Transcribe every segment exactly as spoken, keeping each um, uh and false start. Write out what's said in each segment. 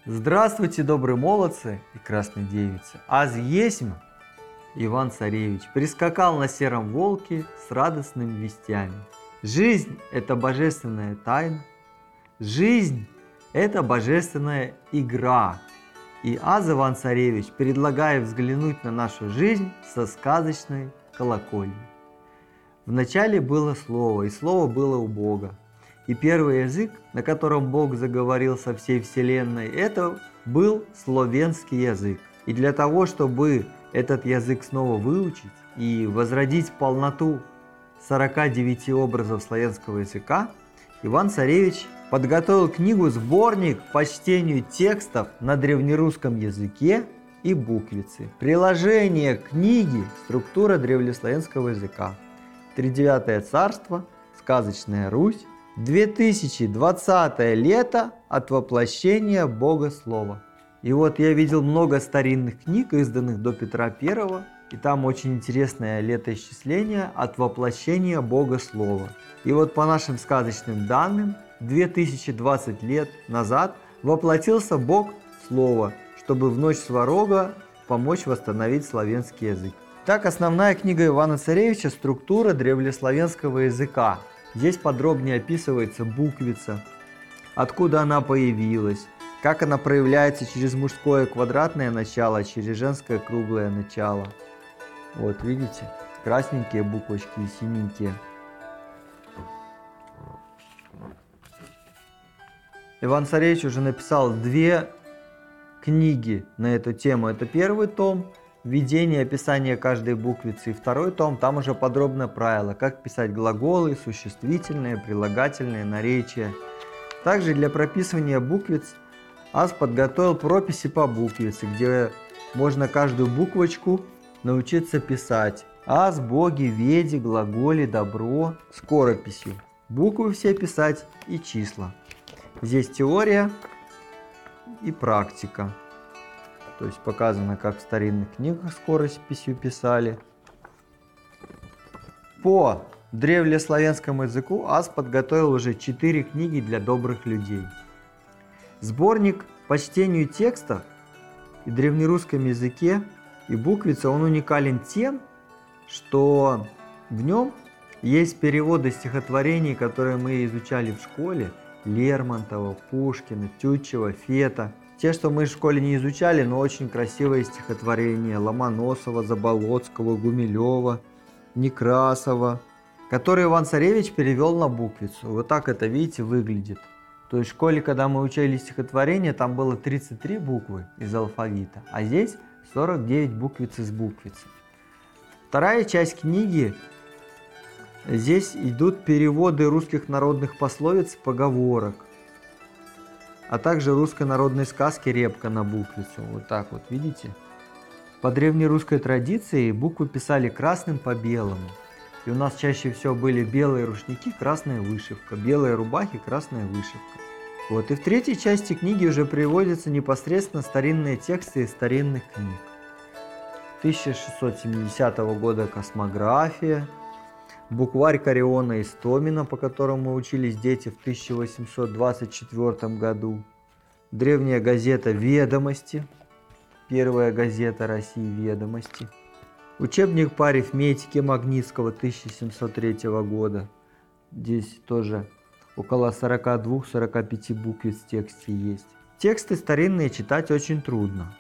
Здравствуйте, добрые молодцы и красные девицы! Аз есмь Иван-Царевич прискакал на сером волке с радостными вестями. Жизнь – это божественная тайна, жизнь – это божественная игра. И Аз Иван-Царевич предлагает взглянуть на нашу жизнь со сказочной колокольни. Вначале было слово, и слово было у Бога. И первый язык, на котором Бог заговорил со всей вселенной, это был словенский язык. И для того, чтобы этот язык снова выучить и возродить полноту сорока девяти образов славянского языка, Иван-Царевич подготовил книгу-сборник по чтению текстов на древнерусском языке и буквицы. Приложение книги «Структура древнеславянского языка». Тридевятое царство, сказочная Русь, две тысячи двадцатое лето от воплощения Бога Слова. И вот я видел много старинных книг, изданных до Петра Первого, и там очень интересное летоисчисление от воплощения Бога Слова. И вот по нашим сказочным данным, две тысячи двадцать лет назад воплотился Бог Слова, чтобы в ночь Сварога помочь восстановить славянский язык. Так, основная книга Ивана-Царевича «Структура древнеславянского языка». Здесь подробнее описывается буквица, откуда она появилась, как она проявляется через мужское квадратное начало, через женское круглое начало. Вот, видите, красненькие буквочки и синенькие. Иван-Царевич уже написал две книги на эту тему. Это первый том, введение, описание каждой буквицы, и второй том, там уже подробное правило, как писать глаголы, существительные, прилагательные, наречия. Также для прописывания буквиц Аз подготовил прописи по буквице, где можно каждую буквочку научиться писать. Аз, боги, веди, глаголи, добро, скорописью. Буквы все писать и числа. Здесь теория и практика. То есть показано, как в старинных книгах скорописью писали. По древнеславянскому языку Аз подготовил уже четыре книги для добрых людей. Сборник по чтению текстов и древнерусском языке и буквице, он уникален тем, что в нем есть переводы стихотворений, которые мы изучали в школе, Лермонтова, Пушкина, Тютчева, Фета. Те, что мы в школе не изучали, но очень красивые стихотворения Ломоносова, Заболоцкого, Гумилева, Некрасова, которые Иван-Царевич перевел на буквицу. Вот так это, видите, выглядит. То есть в школе, когда мы учили стихотворение, там было тридцать три буквы из алфавита, а здесь сорок девять буквиц из буквицы. Вторая часть книги, здесь идут переводы русских народных пословиц и поговорок, а также русской народной сказки «Репка» на буквицу. Вот так вот, видите? По древнерусской традиции буквы писали красным по белому. И у нас чаще всего были белые рушники, красная вышивка, белые рубахи, красная вышивка. Вот, и в третьей части книги уже приводятся непосредственно старинные тексты из старинных книг. тысяча шестьсот семидесятого года космография, букварь Кариона Истомина, по которому учились дети в тысяча восемьсот двадцать четвёртом году, древняя газета «Ведомости», первая газета России «Ведомости», учебник по арифметике Магнитского тысяча семьсот третьего года. Здесь тоже около сорока двух — сорока пяти буквиц в тексте есть. Тексты старинные читать очень трудно.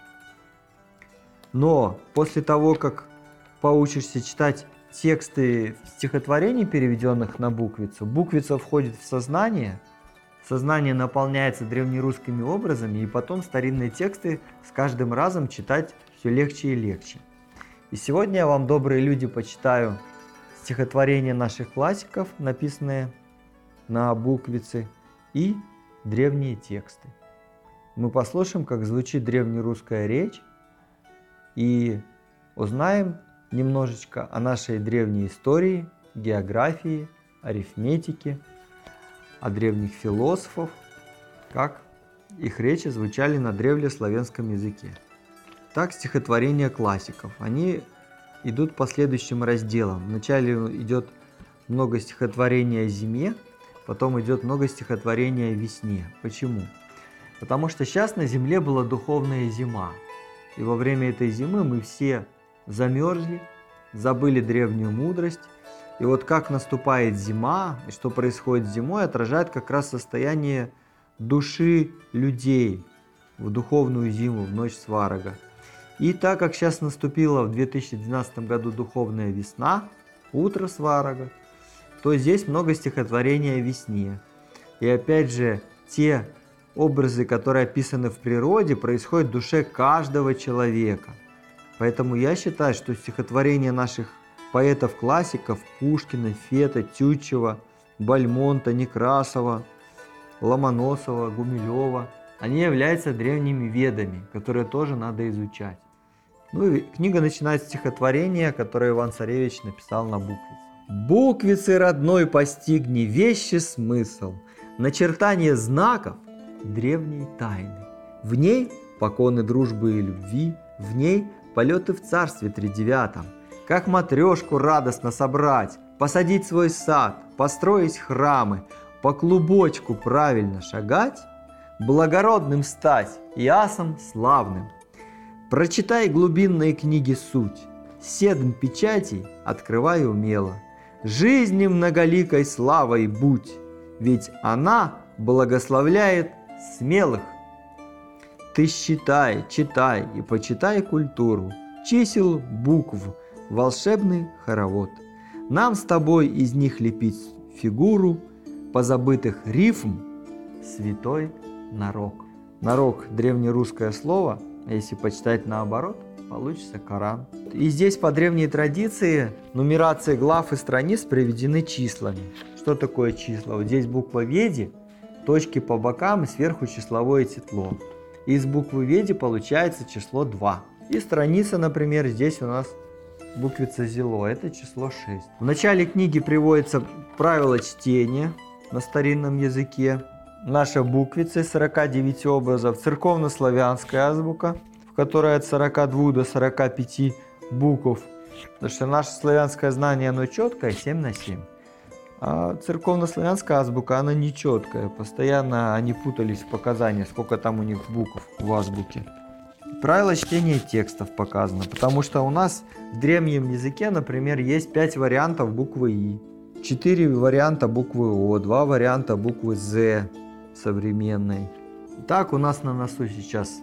Но после того, как поучишься читать тексты стихотворений, переведенных на буквицу, буквица входит в сознание, сознание наполняется древнерусскими образами, и потом старинные тексты с каждым разом читать все легче и легче. И сегодня я вам, добрые люди, почитаю стихотворения наших классиков, написанные на буквице, и древние тексты. Мы послушаем, как звучит древнерусская речь, и узнаем немножечко о нашей древней истории, географии, арифметике, о древних философах, как их речи звучали на древнеславянском языке. Так, стихотворения классиков, они идут по следующим разделам. Вначале идет много стихотворений о зиме, потом идет много стихотворений о весне. Почему? Потому что сейчас на земле была духовная зима. И во время этой зимы мы все замерзли, забыли древнюю мудрость. И вот как наступает зима, и что происходит зимой, отражает как раз состояние души людей в духовную зиму, в ночь Сварога. И так как сейчас наступила в две тысячи двенадцатом году духовная весна, утро Сварога, то здесь много стихотворений о весне. И опять же, те образы, которые описаны в природе, происходят в душе каждого человека. Поэтому я считаю, что стихотворения наших поэтов-классиков Пушкина, Фета, Тютчева, Бальмонта, Некрасова, Ломоносова, Гумилева, они являются древними ведами, которые тоже надо изучать. Ну и книга начинает стихотворение, которое Иван-Царевич написал на буквице. «Буквицы родной постигни вещий смысл, начертание знаков древней тайны. В ней поконы дружбы и любви, в ней полеты в царстве тридевятом. Как матрешку радостно собрать, посадить свой сад, построить храмы, по клубочку правильно шагать, благородным стать и асом славным. Прочитай глубинные книги суть, седм печатей открывай умело. Жизни многоликой славой будь, ведь она благословляет смелых. Ты считай, читай и почитай культуру, чисел, букв, волшебный хоровод. Нам с тобой из них лепить фигуру, позабытых рифм святой нарок». Нарок – древнерусское слово, а если почитать наоборот, получится Коран. И здесь по древней традиции нумерации глав и страниц приведены числами. Что такое числа? Вот здесь буква Веди, точки по бокам и сверху числовое тетло. Из буквы Веди получается число два. И страница, например, здесь у нас буквица Зело, это число шесть. В начале книги приводится правило чтения на старинном языке. Наша буквица из сорока девяти образов, церковно-славянская азбука, в которой от сорока двух до сорока пяти букв. Потому что наше славянское знание, оно четкое, семь на семь. А церковно-славянская азбука, она нечеткая. Постоянно они путались в показаниях, сколько там у них букв в азбуке. Правило чтения текстов показано, потому что у нас в древнем языке, например, есть пять вариантов буквы И, четыре варианта буквы О, два варианта буквы З современной. Так у нас на носу сейчас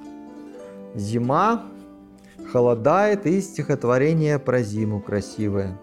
зима, холодает, и стихотворение про зиму красивое.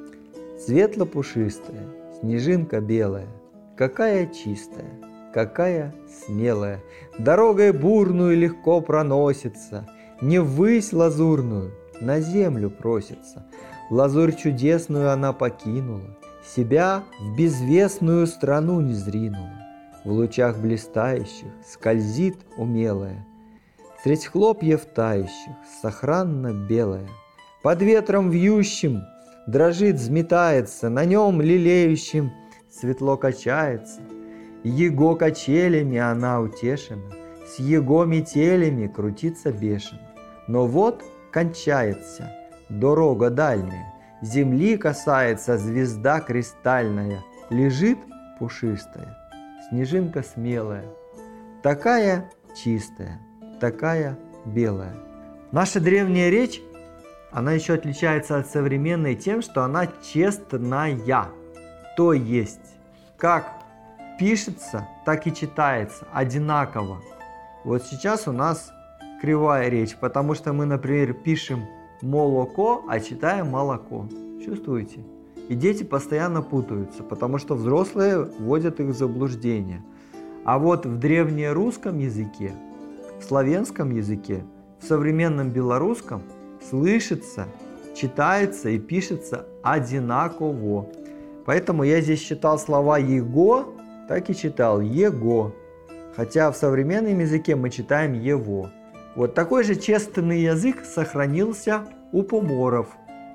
Светло-пушистая, снежинка белая, какая чистая, какая смелая, дорогой бурную легко проносится, не ввысь лазурную, на землю просится. Лазурь чудесную она покинула, себя в безвестную страну не зринула. В лучах блистающих скользит умелая, средь хлопьев тающих сохранно белая. Под ветром вьющим дрожит, взметается, на нем лелеющим светло качается. Его качелями она утешена, с его метелями крутится бешено. Но вот кончается дорога дальняя, земли касается звезда кристальная, лежит пушистая, снежинка смелая, такая чистая, такая белая. Наша древняя речь, она еще отличается от современной тем, что она честная, то есть как пишется, так и читается одинаково. Вот сейчас у нас кривая речь, потому что мы, например, пишем молоко, а читаем молоко. Чувствуете? И дети постоянно путаются, потому что взрослые вводят их в заблуждение. А вот в древнерусском языке, в славянском языке, в современном белорусском слышится, читается и пишется одинаково. Поэтому я здесь читал слова «его», так и читал «его». Хотя в современном языке мы читаем «его». Вот такой же честный язык сохранился у поморов.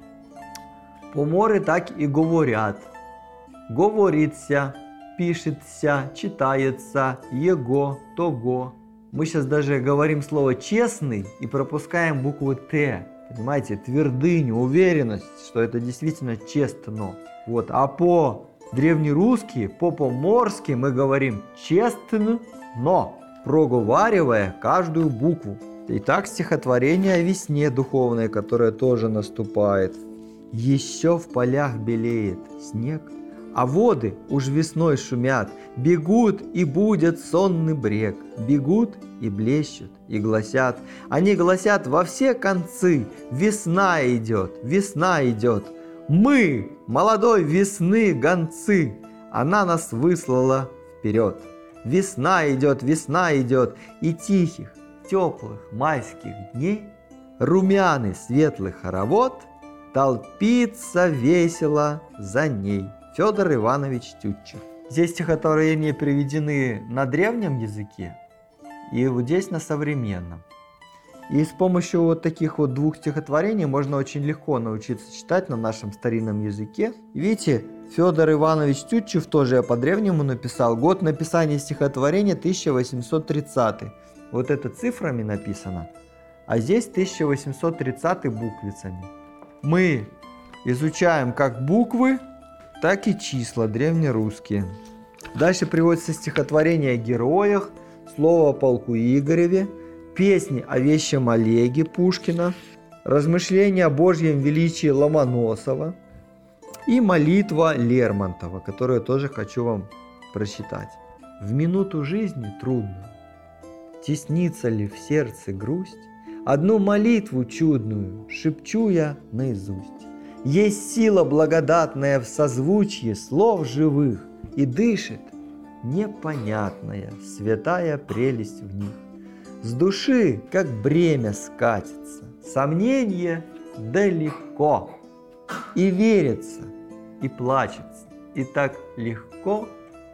Поморы так и говорят. Говорится, пишется, читается, его, того. Мы сейчас даже говорим слово «честный» и пропускаем букву «т». Понимаете, твердыню, уверенность, что это действительно честно. Вот. А по древнерусски, по-поморски мы говорим «честно». проговаривая каждую букву. Итак, стихотворение о весне духовной, которая тоже наступает. Еще в полях белеет снег, а воды уж весной шумят, бегут и будет сонный брег, бегут и блещут, и гласят. Они гласят во все концы: весна идет, весна идет. Мы, молодой весны гонцы, она нас выслала вперед. Весна идет, весна идет, и тихих, теплых майских дней румяный светлый хоровод толпится весело за ней. Федор Иванович Тютчев. Здесь стихотворения приведены на древнем языке и вот здесь на современном. И с помощью вот таких вот двух стихотворений можно очень легко научиться читать на нашем старинном языке. Видите, Федор Иванович Тютчев тоже я по-древнему написал. Год написания стихотворения тысяча восемьсот тридцатый. Вот это цифрами написано, а здесь тысяча восемьсот тридцатый буквицами. Мы изучаем как буквы, так и числа древнерусские. Дальше приводится стихотворение о героях, слово о полку Игореве, песни о вещем Олеге Пушкина, размышления о Божьем величии Ломоносова и молитва Лермонтова, которую я тоже хочу вам прочитать. В минуту жизни трудную теснится ли в сердце грусть, одну молитву чудную шепчу я наизусть. Есть сила благодатная в созвучье слов живых, и дышит непонятная святая прелесть в них. С души, как бремя, скатится сомнение далеко, и верится, и плачется, и так легко,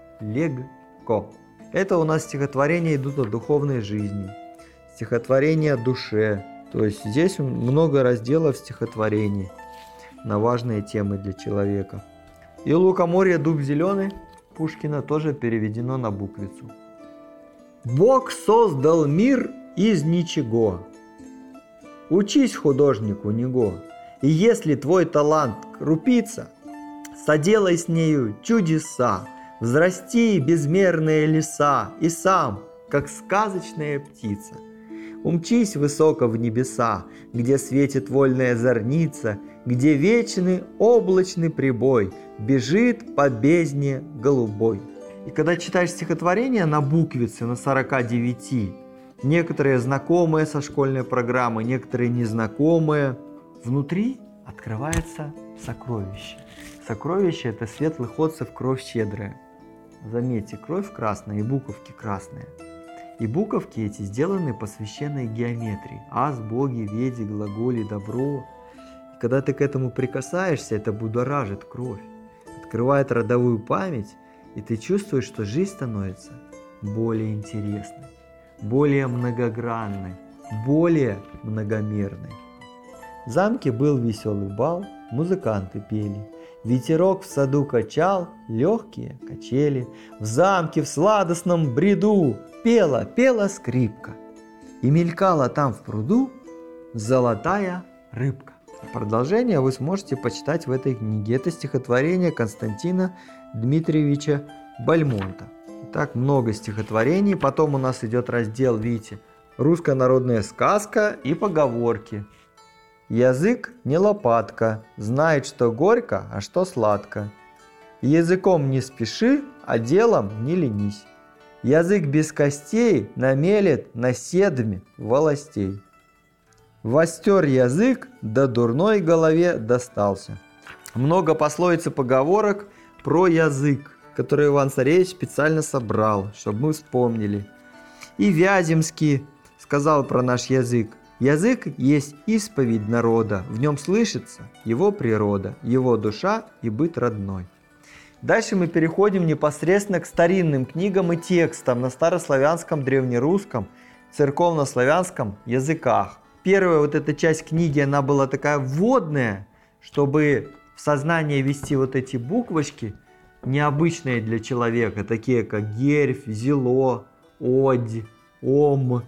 легко. Это у нас стихотворения идут о духовной жизни, стихотворения о душе. То есть здесь много разделов стихотворений на важные темы для человека. И «Лукоморье, дуб зеленый» Пушкина тоже переведено на буквицу. Бог создал мир из ничего. Учись художнику него, и если твой талант крупица, соделай с нею чудеса, взрасти безмерные леса, и сам, как сказочная птица, умчись высоко в небеса, где светит вольная зорница, где вечный облачный прибой бежит по бездне голубой. И когда читаешь стихотворение на буквице, на сорока девяти, некоторые знакомые со школьной программы, некоторые незнакомые, внутри открывается сокровище. Сокровище – это светлых отцев, кровь щедрая. Заметьте, кровь красная и буковки красные. И буковки эти сделаны по священной геометрии. Ас, боги, веди, глаголи, добро. И когда ты к этому прикасаешься, это будоражит кровь, открывает родовую память, и ты чувствуешь, что жизнь становится более интересной, более многогранной, более многомерной. В замке был веселый бал, музыканты пели. Ветерок в саду качал легкие качели. В замке в сладостном бреду пела, пела скрипка. И мелькала там в пруду золотая рыбка. Продолжение вы сможете почитать в этой книге. Это стихотворение Константина Дмитриевича Бальмонта. Итак, много стихотворений. Потом у нас идет раздел, видите, русская народная сказка и поговорки. Язык не лопатка, знает, что горько, а что сладко. Языком не спеши, а делом не ленись. Язык без костей намелет на седме волостей. Востер язык, да дурной голове достался. Много пословиц и поговорок про язык, которые Иван Царевич специально собрал, чтобы мы вспомнили. И Вяземский сказал про наш язык. Язык есть исповедь народа, в нем слышится его природа, его душа и быт родной. Дальше мы переходим непосредственно к старинным книгам и текстам на старославянском, древнерусском, церковнославянском языках. Первая вот эта часть книги, она была такая вводная, чтобы в сознание ввести вот эти буквочки, необычные для человека, такие как герфь, зело, одь, ом,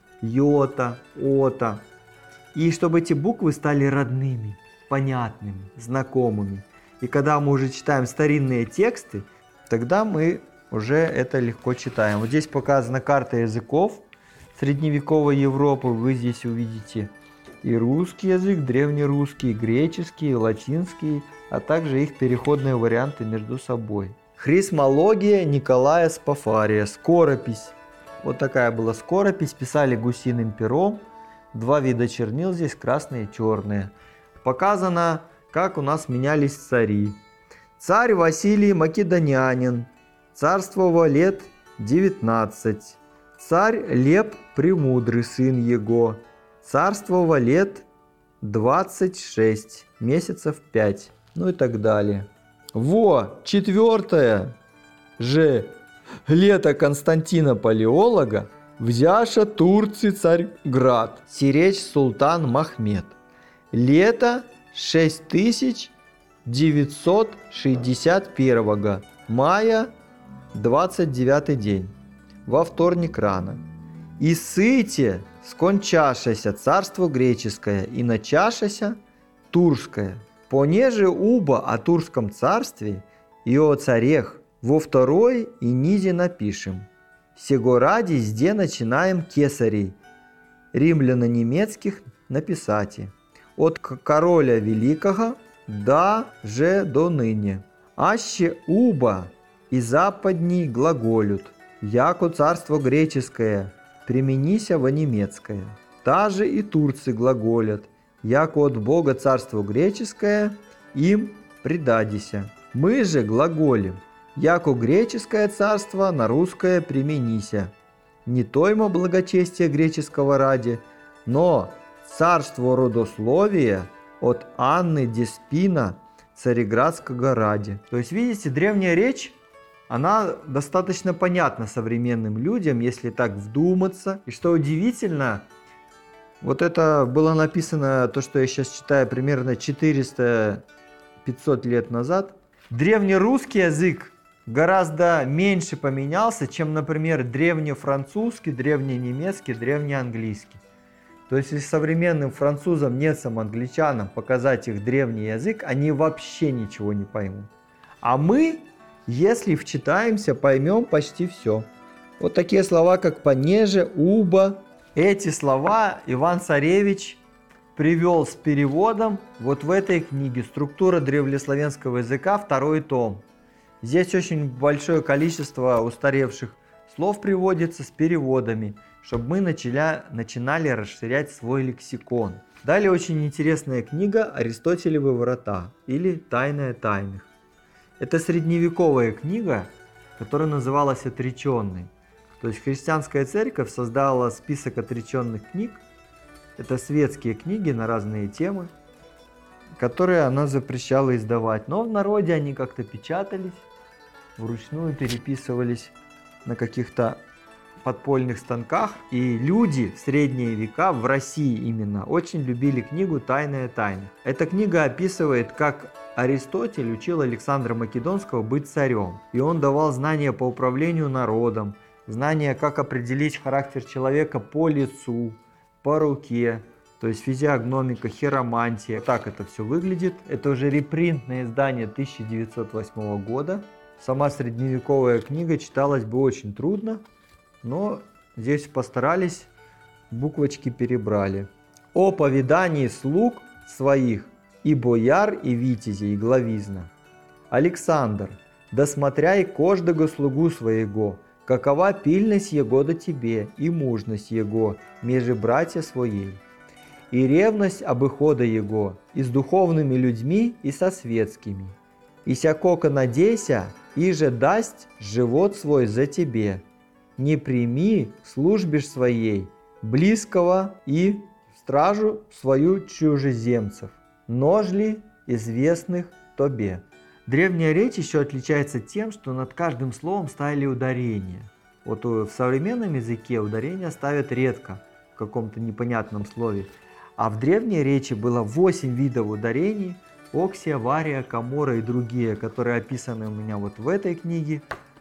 йота, ота. И чтобы эти буквы стали родными, понятными, знакомыми. И когда мы уже читаем старинные тексты, тогда мы уже это легко читаем. Вот здесь показана карта языков средневековой Европы. Вы здесь увидите и русский язык, древнерусский, греческий, латинский, а также их переходные варианты между собой. Хрисмология Николая Спафария. Скоропись. Вот такая была скоропись. Писали гусиным пером. Два вида чернил здесь, красные и черные. Показано, как у нас менялись цари. Царь Василий Македонянин. Царствовал лет девятнадцать. Царь Леп Премудрый, сын его. Царствовал лет двадцать шесть, месяцев пять. Ну и так далее. Во, четвертое же лето Константина Палеолога взяша Турции Царьград, сиречь султан Махмед. Лето шесть тысяч девятьсот шестьдесят первого, мая двадцать девятый день, во вторник рано. И сыте скончашася царство греческое и начашася турское. Понеже уба о турском царстве и о царях во второй и низе напишем. Сего ради зде начинаем кесарей, римляно-немецких написати. От короля великого да же до ныне. Аще уба и западней глаголют, яко царство греческое, применися во немецкое. Та же и турцы глаголят, яко от Бога царство греческое, им предадися. Мы же глаголим, яко греческое царство на русское применися. Не тоймо благочестие греческого ради, но царство родословия от Анны Деспина Цареградского ради. То есть, видите, древняя речь, она достаточно понятна современным людям, если так вдуматься. И что удивительно, вот это было написано, то, что я сейчас читаю, примерно четыреста-пятьсот лет назад. Древнерусский язык гораздо меньше поменялся, чем, например, древнефранцузский, древненемецкий, древнеанглийский. То есть, если современным французам, немцам, англичанам показать их древний язык, они вообще ничего не поймут. А мы, если вчитаемся, поймем почти все. Вот такие слова, как понеже, уба. Эти слова Иван Царевич привел с переводом вот в этой книге «Структура древнеславянского языка», второй том. Здесь очень большое количество устаревших слов приводится с переводами, чтобы мы начали, начинали расширять свой лексикон. Далее очень интересная книга «Аристотелевы врата» или «Тайная тайных». Это средневековая книга, которая называлась «Отреченной». То есть христианская церковь создала список отреченных книг. Это светские книги на разные темы, которые она запрещала издавать. Но в народе они как-то печатались, вручную переписывались на каких-то подпольных станках. И люди в средние века, в России именно, очень любили книгу «Тайная тайна». Эта книга описывает, как Аристотель учил Александра Македонского быть царем. И он давал знания по управлению народом, знания, как определить характер человека по лицу, по руке, то есть физиогномика, хиромантия. Так это все выглядит. Это уже репринтное издание тысяча девятьсот восьмого года. Сама средневековая книга читалась бы очень трудно, но здесь постарались, буквочки перебрали. О повидании слуг своих и бояр, и витязей, и главизна. Александр, досмотряй каждого слугу своего, какова пильность его до тебе, и мужность его межи братья своей, и ревность обыхода его, и с духовными людьми, и со светскими. И сякоко надейся, и же дасть живот свой за тебе. Не прими службишь своей, близкого и стражу свою чужеземцев, ножли известных тобе. Древняя речь еще отличается тем, что над каждым словом ставили ударение. Вот в современном языке ударение ставят редко в каком-то непонятном слове. А в древней речи было восемь видов ударений: оксия, вария, камора и другие, которые описаны у меня вот в этой книге.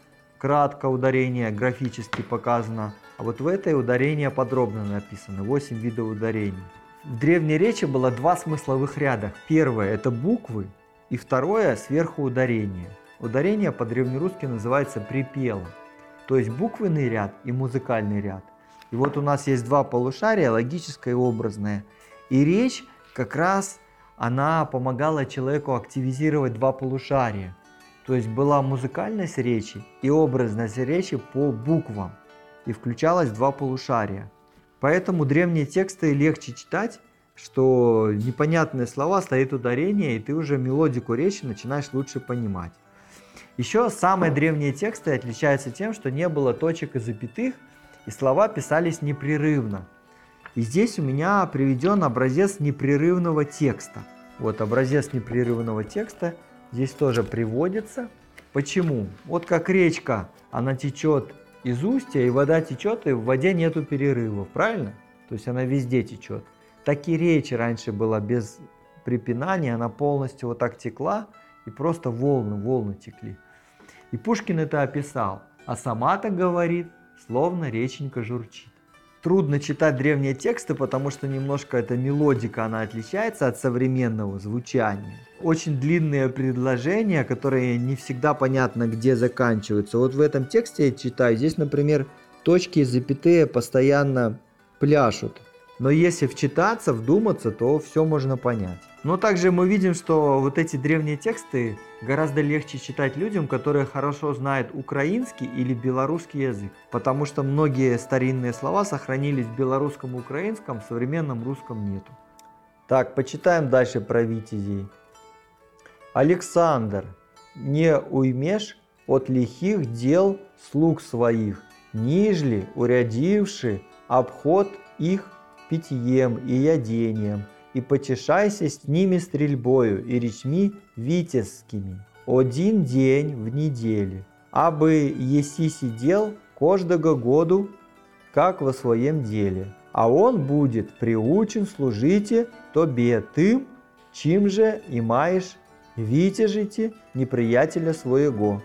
Кратко ударение графически показано, а вот в этой ударение подробно написано, восемь видов ударений. В древней речи было два смысловых ряда. Первое — это буквы, и второе — сверху ударение. Ударение по-древнерусски называется припевом, то есть буквенный ряд и музыкальный ряд. И вот у нас есть два полушария, логическое и образное. И речь как раз, она помогала человеку активизировать два полушария. То есть была музыкальность речи и образность речи по буквам. И включалось два полушария. Поэтому древние тексты легче читать, что непонятные слова, стоит ударение, и ты уже мелодику речи начинаешь лучше понимать. Еще самые древние тексты отличаются тем, что не было точек и запятых, и слова писались непрерывно. И здесь у меня приведен образец непрерывного текста. Вот образец непрерывного текста здесь тоже приводится. Почему? Вот как речка, она течет из устья, и вода течет, и в воде нету перерывов, правильно? То есть она везде течет. Так и речь раньше была без препинания, она полностью вот так текла, и просто волны, волны текли. И Пушкин это описал, а сама-то говорит, словно реченька журчит. Трудно читать древние тексты, потому что немножко эта мелодика, она отличается от современного звучания. Очень длинные предложения, которые не всегда понятно, где заканчиваются. Вот в этом тексте я читаю, здесь, например, точки и запятые постоянно пляшут. Но если вчитаться, вдуматься, то все можно понять. Но также мы видим, что вот эти древние тексты гораздо легче читать людям, которые хорошо знают украинский или белорусский язык. Потому что многие старинные слова сохранились в белорусском и украинском, в современном русском нету. Так, почитаем дальше про витязей. Александр, не уймешь от лихих дел слуг своих, нижли урядивши обход их питьем и ядением, и потешайся с ними стрельбою и речми витязскими. Один день в неделе, абы еси сидел каждого году, как во своем деле, а он будет приучен служите тобе тым, чим же и маешь витяжите неприятеля своего.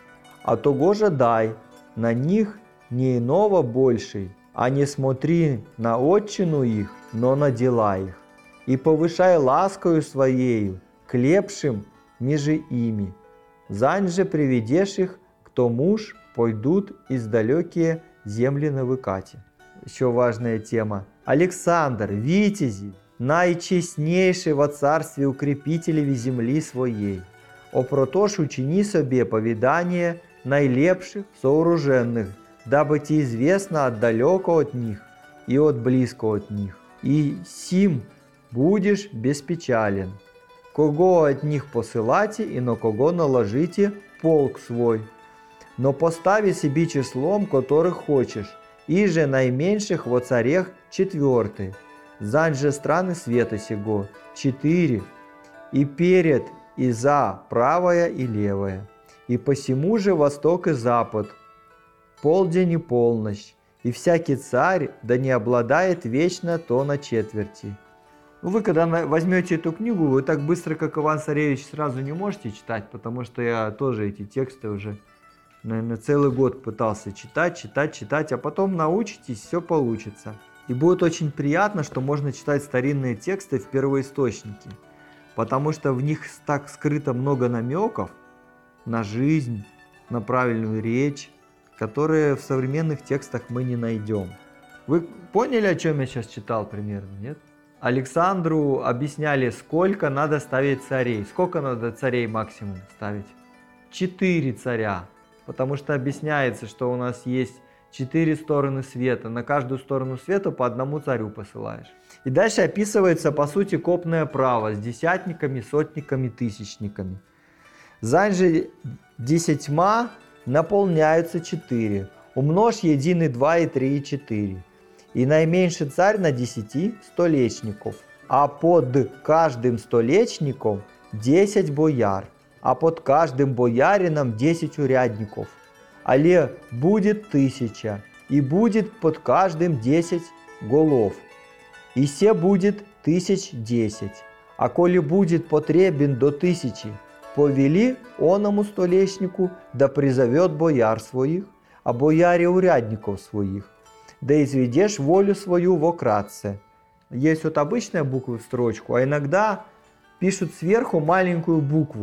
А того же дай на них не иного большей, а не смотри на отчину их, но на дела их. И повышай ласкою своею к лепшим ниже ими. Зань же приведешь их, кто муж, пойдут из далекие земли на выкате. Еще важная тема. Александр, витязи, наичестнейший во царстве укрепителей земли своей. Опротож учини себе повидание найлепших сооруженных, дабы ти известно от далеко от них и от близко от них. И сим будешь беспечален. Кого от них посылайте и на кого наложите полк свой. Но постави себе числом, которых хочешь, и же наименьших во царях четвертый. Зань же страны света сего четыре, и перед и за правая и левая, и посему же восток и запад, полдень и полночь, и всякий царь да не обладает вечно то на четверти. Вы когда возьмете эту книгу, вы так быстро, как Иван-Царевич, сразу не можете читать, потому что я тоже эти тексты уже, наверное, целый год пытался читать, читать, читать, а потом научитесь, все получится. И будет очень приятно, что можно читать старинные тексты в первоисточнике, потому что в них так скрыто много намеков на жизнь, на правильную речь, которые в современных текстах мы не найдем. Вы поняли, о чем я сейчас читал примерно, нет? Александру объясняли, сколько надо ставить царей. Сколько надо царей максимум ставить? Четыре царя. Потому что объясняется, что у нас есть четыре стороны света. На каждую сторону света по одному царю посылаешь. И дальше описывается, по сути, копное право с десятниками, сотниками, тысячниками. Зань же десятьма наполняются четыре. Умножь един и два, и три, и четыре. И наименьший царь на десяти столечников, а под каждым столечником десять бояр, а под каждым боярином десять урядников. Але будет тысяча, и будет под каждым десять голов, и се будет тысяч десять. А коли будет потребен до тысячи, повели оному столечнику, да призовет бояр своих, а бояре урядников своих, да изведешь волю свою во кратце. Есть вот обычная буква в строчку, а иногда пишут сверху маленькую букву.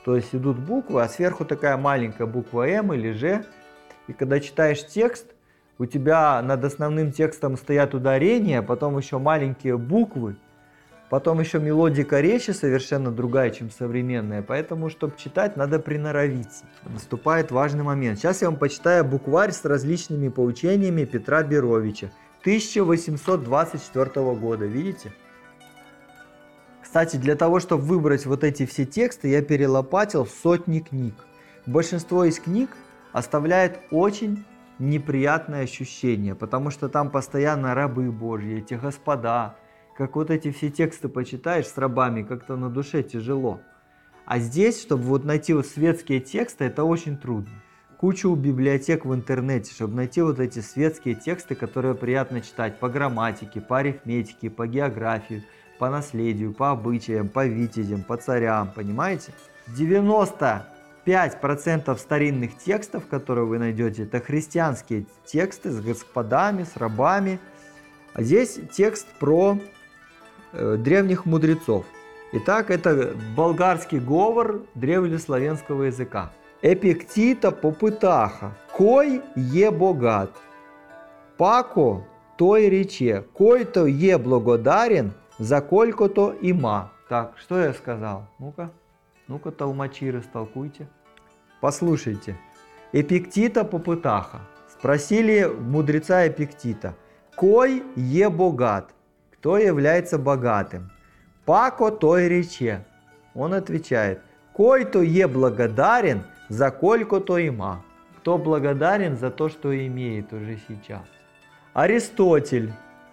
То есть идут буквы, а сверху такая маленькая буква М или Ж. И когда читаешь текст, у тебя над основным текстом стоят ударения, потом еще маленькие буквы, потом еще мелодика речи совершенно другая, чем современная. Поэтому, чтобы читать, надо приноровиться. Наступает важный момент. Сейчас я вам почитаю букварь с различными поучениями Петра Беровича тысяча восемьсот двадцать четвёртого года. Видите? Кстати, для того, чтобы выбрать вот эти все тексты, я перелопатил сотни книг. Большинство из книг оставляет очень неприятное ощущение, потому что там постоянно рабы Божьи, эти господа. Как вот эти все тексты почитаешь с рабами, как-то на душе тяжело. А здесь, чтобы вот найти вот светские тексты, это очень трудно. Кучу библиотек в интернете, чтобы найти вот эти светские тексты, которые приятно читать по грамматике, по арифметике, по географии, по наследию, по обычаям, по витязям, по царям, понимаете? девяносто пять процентов старинных текстов, которые вы найдете, это христианские тексты с господами, с рабами. А здесь текст про э, древних мудрецов. Итак, это болгарский говор древнеславянского языка. Эпиктита попытаха, кой е богат, пако той рече, кой-то е благодарен, за колько-то има. Так, что я сказал? Ну-ка, ну-ка, толмачи, растолкуйте. Послушайте. Эпиктита попытаха. Спросили мудреца Эпиктита. Кой е богат? Кто является богатым? Пако той рече. Он отвечает. Кой-то е благодарен, за колько-то има. Кто благодарен за то, что имеет уже сейчас? Аристотель.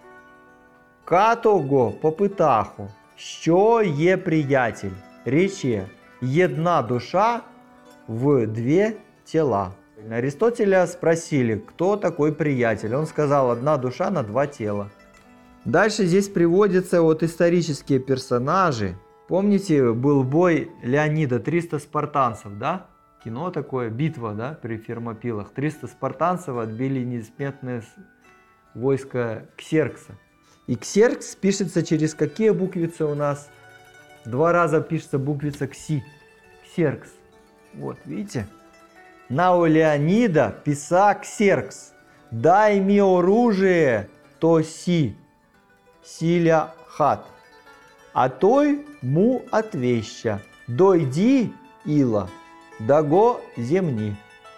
Катого попитаху, що є приятель? Рече, jedna душа в две тела. Аристотеля спросили, кто такой приятель. Он сказал, одна душа на два тела. Дальше здесь приводятся вот исторические персонажи. Помните, был бой Леонида, триста спартанцев, да? Кино такое, битва, да, при Фермопилах. триста спартанцев отбили несметное войско Ксеркса. И Ксеркс пишется через какие буквицы у нас? Два раза пишется буквица Кси. Ксеркс. Вот, видите? На у Леонида писа Ксеркс. Дай мне оружие, то си. Силя хат. А той му отвеща. Дойди, ила, даго земни.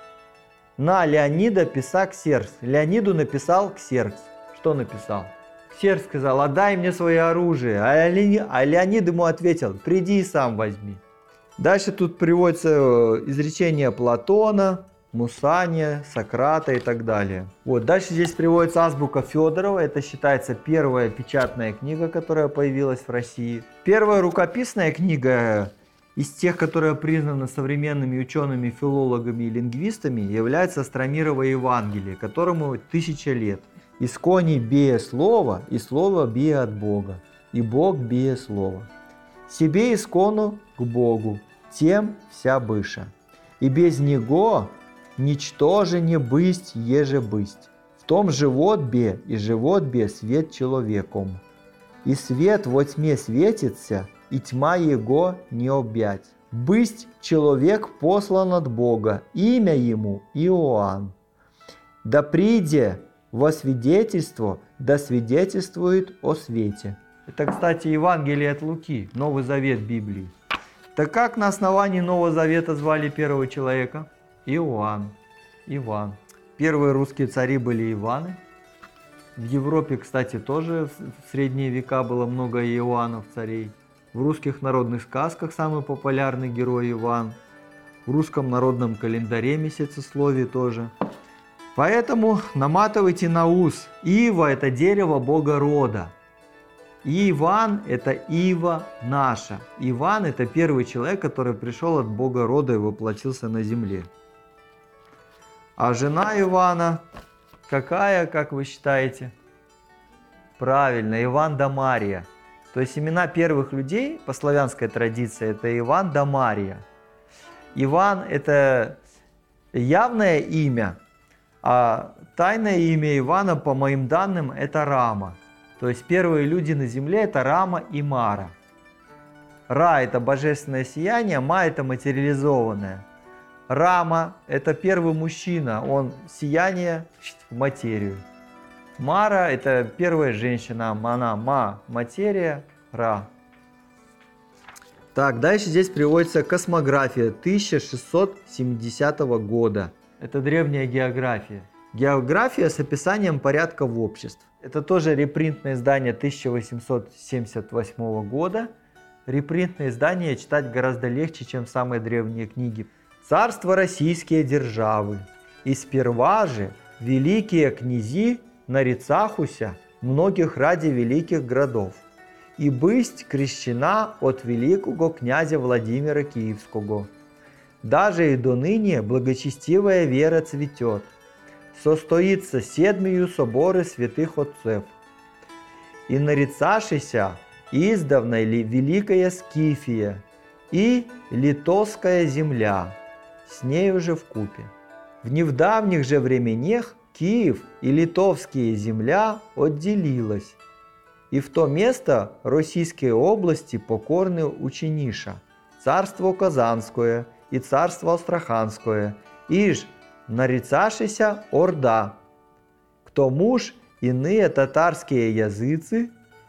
На Леонида писа Ксеркс. Леониду написал Ксеркс. Что написал? Ксеркс сказал, отдай мне свое оружие. А Леонид, а Леонид ему ответил, приди и сам возьми. Дальше тут приводится изречение Платона, Мусания, Сократа и так далее. Вот, дальше здесь приводится азбука Федорова. Это считается первая печатная книга, которая появилась в России. Первая рукописная книга из тех, которые признаны современными учеными, филологами и лингвистами, является Астромирово Евангелие, которому тысяча лет. «Искони бие слово, и слово бие от Бога, и Бог бие слово. Себе искону к Богу, тем вся быша. И без Него ничтоже не бысть, еже бысть. В том живот бе, и живот бе свет человеком. И свет во тьме светится, и тьма его не объять. Бысть человек послан от Бога, имя ему Иоанн. Да приде во свидетельство, да свидетельствует о свете». Это, кстати, Евангелие от Луки, Новый Завет Библии. Так как на основании Нового Завета звали первого человека? Иоанн. Иван. Первые русские цари были Иваны. В Европе, кстати, тоже в средние века было много Иоаннов царей. В русских народных сказках самый популярный герой Иван. В русском народном календаре месяцесловие тоже. Поэтому наматывайте на ус. Ива – это дерево бога рода. И Иван – это Ива наша. Иван – это первый человек, который пришел от бога рода и воплотился на земле. А жена Ивана какая, как вы считаете? Правильно, Иван да Мария. То есть имена первых людей по славянской традиции – это Иван да Мария. Иван – это явное имя, а тайное имя Ивана, по моим данным, это Рама. То есть первые люди на земле – это Рама и Мара. Ра – это божественное сияние, Ма – это материализованное. Рама – это первый мужчина, он сияние в материю. Мара – это первая женщина, она Ма – материя, Ра. Так, дальше здесь приводится космография тысяча шестьсот семидесятого года. Это древняя география. География с описанием порядков обществ. Это тоже репринтное издание тысяча восемьсот семьдесят восьмого года. Репринтные издания читать гораздо легче, чем самые древние книги. Царство российские державы. И сперва же великие князи нарицахуся многих ради великих городов. И бысть крещена от великого князя Владимира Киевского. Даже и до ныне благочестивая вера цветет. Состоится седмию соборы святых отцев. И нарицашися издавна ли великая Скифия и литовская земля, с нею же вкупе. В невдавних же временех Киев и литовские земля отделилась, и в то место российские области покорны учениша, царство Казанское и царство Астраханское, иж нарицашися Орда. К тому ж иные татарские языцы,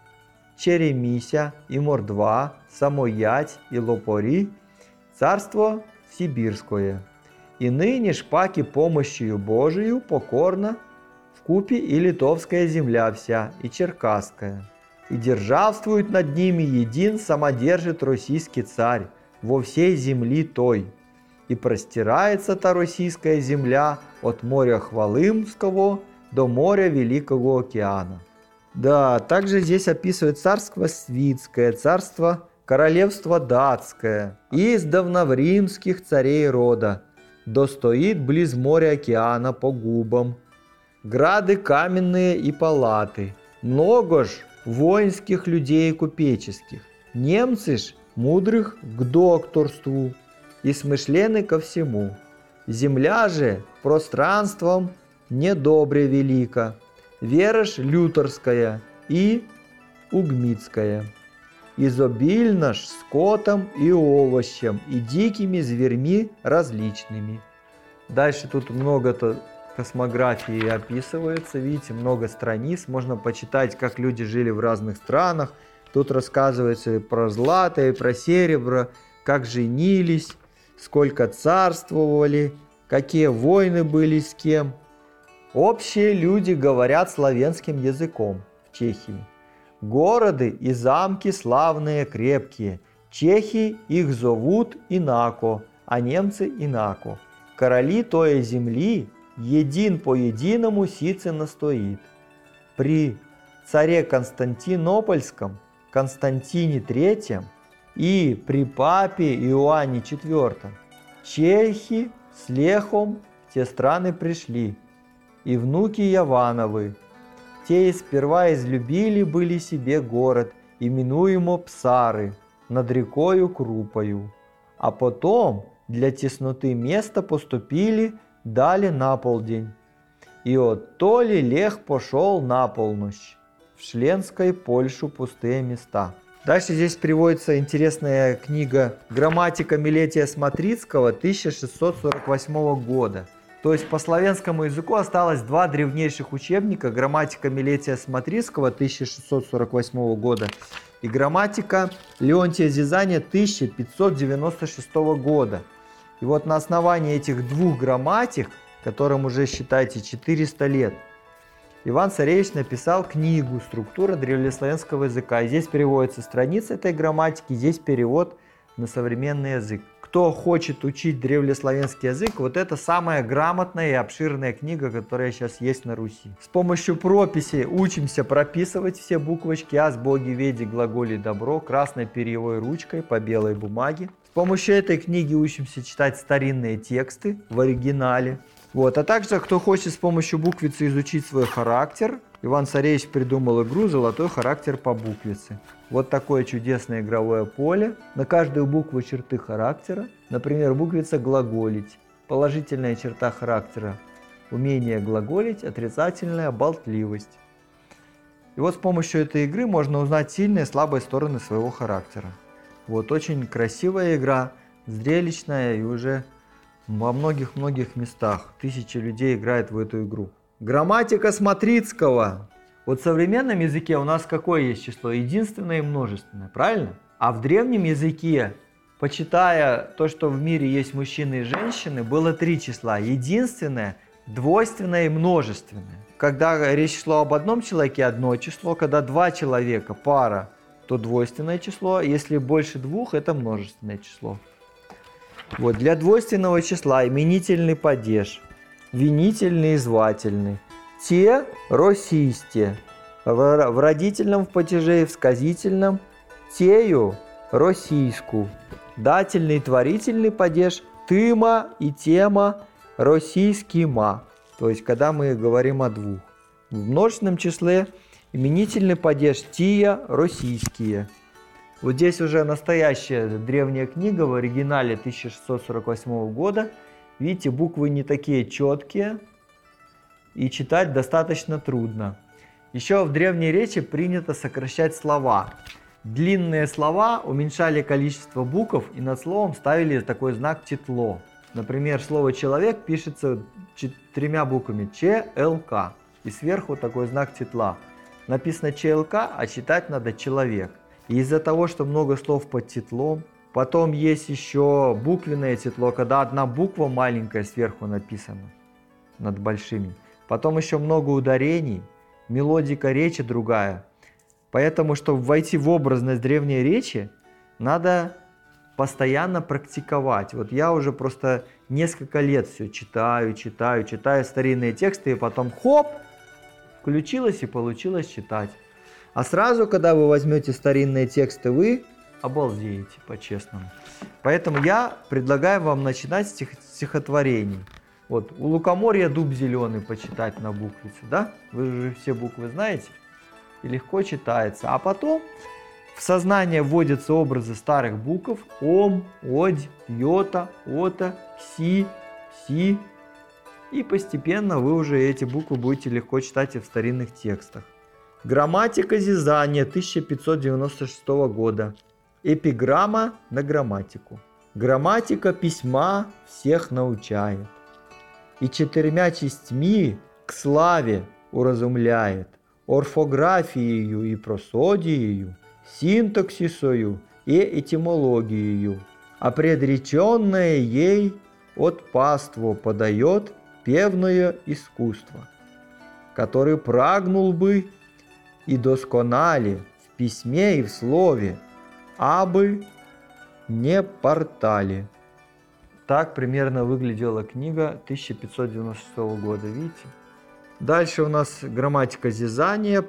Черемися и Мордва, Самоять и Лопори, царство Сибирское. И ныне шпаки помощью Божию покорно вкупе и литовская земля вся, и черкасская. И державствует над ними един самодержит российский царь во всей земли той. И простирается та российская земля от моря Хвалымского до моря Великого океана. Да, также здесь описывают царство Свитское, царство королевство датское, издавна в римских царей рода, достоит близ моря океана по губам, грады каменные и палаты, много ж воинских людей купеческих, немцы ж мудрых к докторству и смышлены ко всему. Земля же пространством недобре велика, вера ж лютерская и угмитская. Изобильно ж скотом и овощем, и дикими зверьми различными. Дальше тут много-то космографии описывается, видите, много страниц, можно почитать, как люди жили в разных странах. Тут рассказывается и про злато, и про серебро, как женились, сколько царствовали, какие войны были с кем. Общие люди говорят славянским языком в Чехии. Города и замки славные, крепкие. Чехи их зовут инако, а немцы инако. Короли той земли един по единому сице настоит. При царе Константинопольском Константине третьем и при папе Иоанне четвёртом чехи с Лехом в те страны пришли, и внуки Явановы. Те сперва излюбили были себе город, именуемо Псары, над рекою Крупою, а потом для тесноты места поступили дали на полдень. И оттоли Лех пошел на полночь, в Шленской Польшу пустые места. Дальше здесь приводится интересная книга «Грамматика Милетия Смотрицкого» тысяча шестьсот сорок восьмого года. То есть по славянскому языку осталось два древнейших учебника: «Грамматика Милетия Смотрицкого» тысяча шестьсот сорок восьмого года и «Грамматика Леонтия Зизания» тысяча пятьсот девяносто шестого года. И вот на основании этих двух грамматик, которым уже, считайте, четыреста лет, Иван Царевич написал книгу «Структура древнеславянского языка». И здесь переводятся страницы этой грамматики, здесь перевод на современный язык. Кто хочет учить древнеславянский язык, вот это самая грамотная и обширная книга, которая сейчас есть на Руси. С помощью прописей учимся прописывать все буквочки: ас, боги, веди, глаголи, добро, красной перьевой ручкой по белой бумаге. С помощью этой книги учимся читать старинные тексты в оригинале. Вот. А также, кто хочет с помощью буквицы изучить свой характер, Иван Царевич придумал игру «Золотой характер по буквице». Вот такое чудесное игровое поле. На каждую букву черты характера. Например, буквица «глаголить». Положительная черта характера – умение глаголить, отрицательная – болтливость. И вот с помощью этой игры можно узнать сильные и слабые стороны своего характера. Вот очень красивая игра, зрелищная и уже во многих-многих местах тысячи людей играют в эту игру. Грамматика Смотрицкого. Вот в современном языке у нас какое есть число? Единственное и множественное, правильно? А в древнем языке, почитая то, что в мире есть мужчины и женщины, было три числа. Единственное, двойственное и множественное. Когда речь шла об одном человеке, одно число. Когда два человека, пара, то двойственное число. Если больше двух, это множественное число. Вот, для двойственного числа именительный падеж, винительный и звательный. Те, росисте. В, в родительном в падеже и в сказительном тею, российску. Дательный и творительный падеж тыма и тема, российскима. То есть, когда мы говорим о двух. В множественном числе именительный падеж тия, российские. Вот здесь уже настоящая древняя книга в оригинале тысяча шестьсот сорок восьмого года. Видите, буквы не такие четкие и читать достаточно трудно. Еще в древней речи принято сокращать слова. Длинные слова уменьшали количество букв и над словом ставили такой знак титло. Например, слово «человек» пишется тремя буквами Ч Л К. И сверху такой знак титла. Написано Ч Л К, а читать надо «человек». И из-за того, что много слов под титлом, потом есть еще буквенное титло, когда одна буква маленькая сверху написана над большими. Потом еще много ударений, мелодика речи другая. Поэтому, чтобы войти в образность древней речи, надо постоянно практиковать. Вот я уже просто несколько лет все читаю, читаю, читаю старинные тексты, и потом хоп, включилось и получилось читать. А сразу, когда вы возьмете старинные тексты, вы обалдеете, по-честному. Поэтому я предлагаю вам начинать с стих стихотворений. Вот, у лукоморья дуб зеленый почитать на буквице, да? Вы же все буквы знаете и легко читается. А потом в сознание вводятся образы старых букв: ом, одь, йота, ота, кси, пси. И постепенно вы уже эти буквы будете легко читать и в старинных текстах. Грамматика Зизания тысяча пятьсот девяносто шестого года. Эпиграмма на грамматику. Грамматика письма всех научает. И четырьмя частьми к славе уразумляет. Орфографиею и просодиею, синтаксисою и этимологиею. А предреченное ей от паству подает певное искусство, который прагнул бы и досконали в письме и в слове, абы не портали. Так примерно выглядела книга тысяча пятьсот девяносто шестого года, видите? Дальше у нас грамматика Зизания,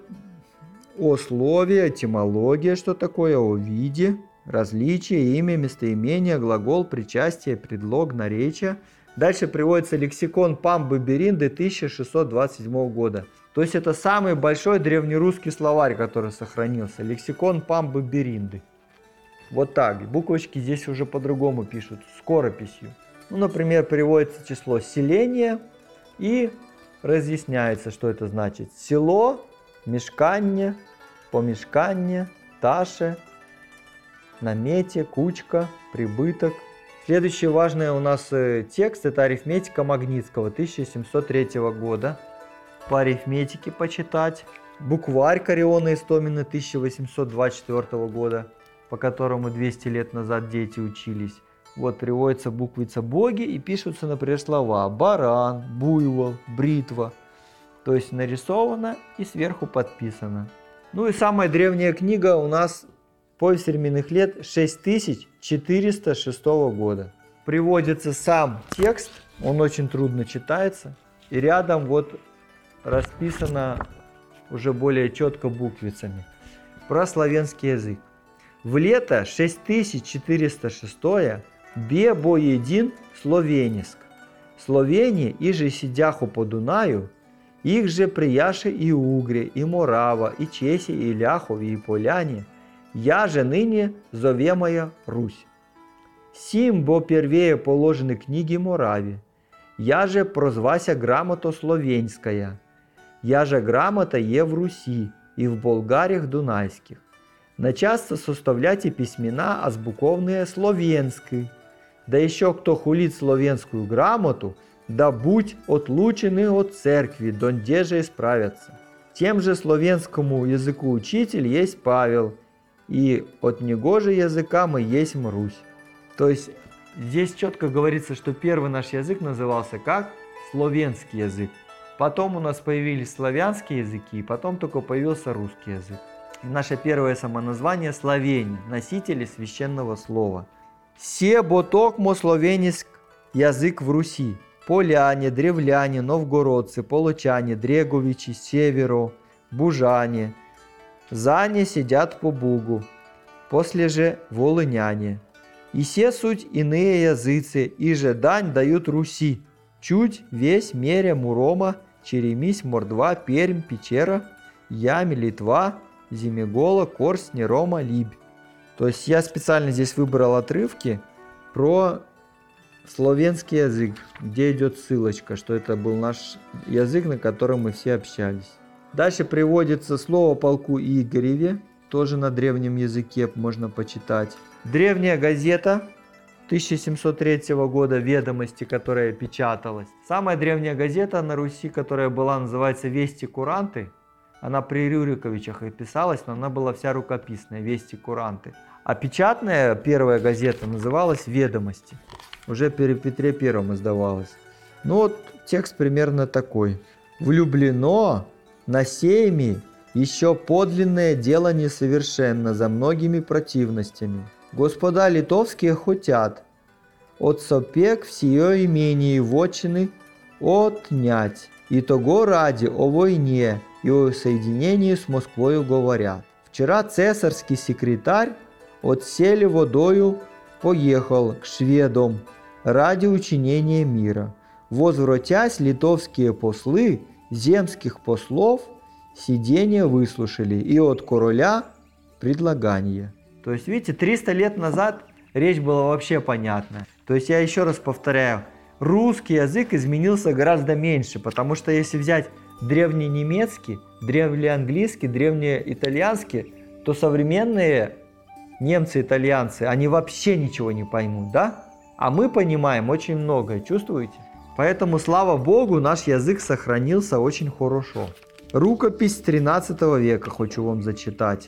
о слове, этимология, что такое, о виде, различие, имя, местоимение, глагол, причастие, предлог, наречие. Дальше приводится лексикон Памбы Беринды тысяча шестьсот двадцать седьмого года. То есть это самый большой древнерусский словарь, который сохранился. Лексикон Памбы Беринды. Вот так. Буквочки здесь уже по-другому пишут, скорописью. Ну, например, приводится число селения и разъясняется, что это значит. Село, мешканье, помешканье, таше, намете, кучка, прибыток. Следующий важный у нас текст — это арифметика Магнитского тысяча семьсот третьего года. По арифметике почитать. Букварь Кариона Истомина тысяча восемьсот двадцать четвёртого года, по которому двести лет назад дети учились. Вот приводится буквица боги и пишутся, например, слова баран, буйвол, бритва. То есть нарисовано и сверху подписано. Ну и самая древняя книга у нас «Повесть временных лет» шесть тысяч четыреста шестого года. Приводится сам текст, он очень трудно читается. И рядом вот расписано уже более четко буквицами про славянский язык. В лето шесть тысяч четыреста шестое бе бо един словениск. Словени, иже сидяху по Дунаю, их же прияше и угре, и морава, и чеси, и ляхови, и поляне, я же ныне зовемая Русь. Сим бо первее положены книги Мораві, я же прозвася грамота словенская, я же грамота е в Руси и в Болгарях Дунайских. Начасться составлять и письмена азбуковные словенской. Да еще кто хулит словенскую грамоту, да будь отлучены от церкви, донде же исправятся. Тем же словенскому языку учитель есть Павел, и от него же языка мы есть Русь. То есть здесь четко говорится, что первый наш язык назывался как словенский язык. Потом у нас появились славянские языки, и потом только появился русский язык. И наше первое самоназвание словени, носители священного слова. Се ботокмо словениск язык в Руси. Поляне, древляне, новгородцы, полочане, дреговичи, северо, бужане. Зане сидят по Бугу, после же волыняне. И се суть иные языцы, и же дань дают Руси. Чуть весь меря Мурома, Черемись, Мордва, Пермь, Печера, Ями, Литва, Зимегола, Корсни, Рома, Либь. То есть я специально здесь выбрал отрывки про словенский язык, где идет ссылочка, что это был наш язык, на котором мы все общались. Дальше приводится слово полку Игореве, тоже на древнем языке можно почитать. Древняя газета тысяча семьсот третьего года, «Ведомости», которая печаталась. Самая древняя газета на Руси, которая была, называется «Вести куранты». Она при Рюриковичах и писалась, но она была вся рукописная, «Вести куранты». А печатная первая газета называлась «Ведомости». Уже при Петре Первом издавалась. Ну вот текст примерно такой. «Влюблено на сейме еще подлинное дело несовершенно за многими противностями. Господа литовские хотят от сопек всеё имение и вотчины отнять, и того ради о войне и о соединении с Москвою говорят. Вчера цесарский секретарь от сели водою поехал к шведам ради учинения мира. Возвратясь, литовские послы земских послов сидения выслушали и от короля предлагание». То есть, видите, триста лет назад речь была вообще понятна. То есть, я еще раз повторяю, русский язык изменился гораздо меньше, потому что если взять древний немецкий, древний английский, древний итальянский, то современные немцы, итальянцы, они вообще ничего не поймут, да? А мы понимаем очень многое, чувствуете? Поэтому, слава Богу, наш язык сохранился очень хорошо. Рукопись тринадцатого века хочу вам зачитать.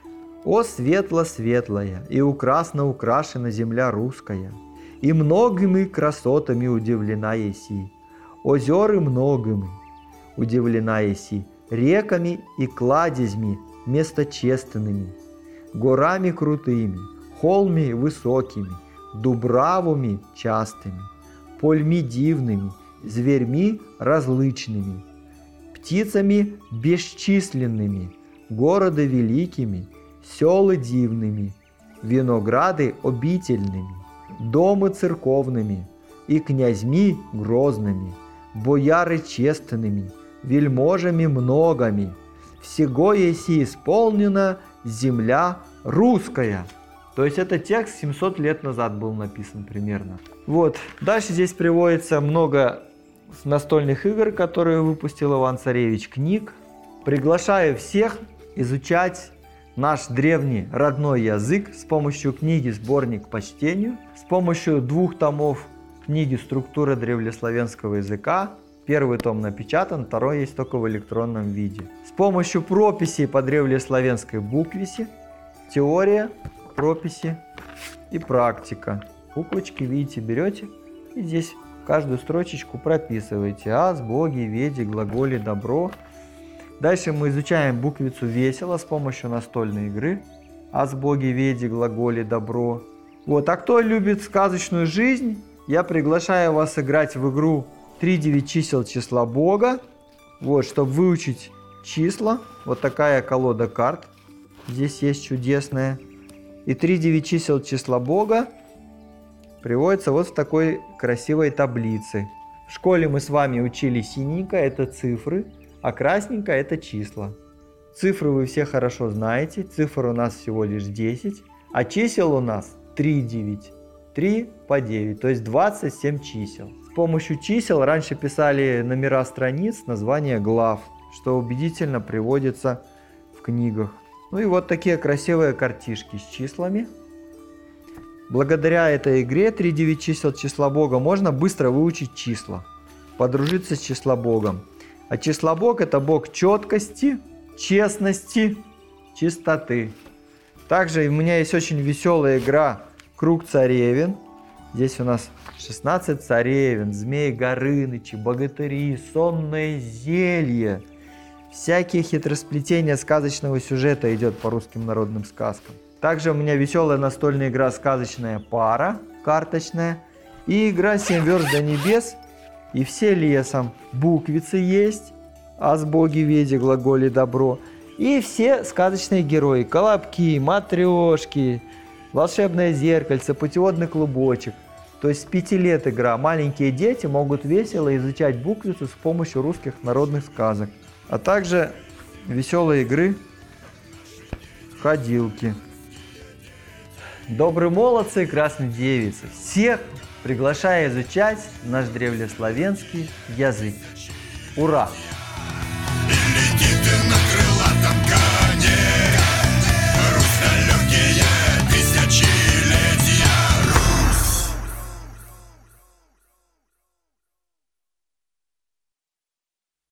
«О светло-светлая и украсно украшена земля русская, и многими красотами удивлена еси, озеры многими удивлена еси, реками и кладезьми месточестными, горами крутыми, холми высокими, дубравами частыми, польми дивными, зверьми различными, птицами бесчисленными, города великими, селы дивными, винограды обительными, домы церковными и князьми грозными, бояры честными, вельможами многими, всего еси исполнена земля русская». То есть это текст семьсот лет назад был написан примерно. Вот, дальше здесь приводится много настольных игр, которые выпустил Иван-Царевич, книг. Приглашаю всех изучать наш древний родной язык с помощью книги «Сборник по чтению», с помощью двух томов книги «Структура древлеславянского языка». Первый том напечатан, второй есть только в электронном виде. С помощью прописей по древлеславянской буквисе, теория, прописи и практика. Буквочки, видите, берете и здесь каждую строчечку прописываете. Аз, боги, веди, глаголи, добро. Дальше мы изучаем буквицу «Весело» с помощью настольной игры. Аз, боги, веди, глаголи, добро. Вот, а кто любит сказочную жизнь, я приглашаю вас играть в игру три девять чисел числа Бога. Вот, чтобы выучить числа. Вот такая колода карт здесь есть чудесная. И три девять чисел числа Бога приводится вот в такой красивой таблице. В школе мы с вами учили синенько, это цифры. А красненько это числа. Цифры вы все хорошо знаете. Цифр у нас всего лишь десять. А чисел у нас три, девять. три по девять. То есть двадцать семь чисел. С помощью чисел раньше писали номера страниц, названия глав, что убедительно приводится в книгах. Ну и вот такие красивые картишки с числами. Благодаря этой игре три девять чисел числобога можно быстро выучить числа, подружиться с числобогом. А числобог — это бог четкости, честности, чистоты. Также у меня есть очень веселая игра «Круг царевен». Здесь у нас шестнадцать царевен, змеи Горынычи, богатыри, сонное зелье. Всякие хитросплетения сказочного сюжета идет по русским народным сказкам. Также у меня веселая настольная игра «Сказочная пара», карточная. И игра «Семь верст до небес». И все лесом. Буквицы есть. Аз боги веди, глаголе добро. И все сказочные герои. Колобки, матрешки, волшебное зеркальце, путеводный клубочек. То есть с пяти лет игра. Маленькие дети могут весело изучать буквицу с помощью русских народных сказок. А также веселые игры ходилки. Добрые молодцы и красные девицы. Всех приглашаю изучать наш древнеславянский язык. Ура! Летит ты на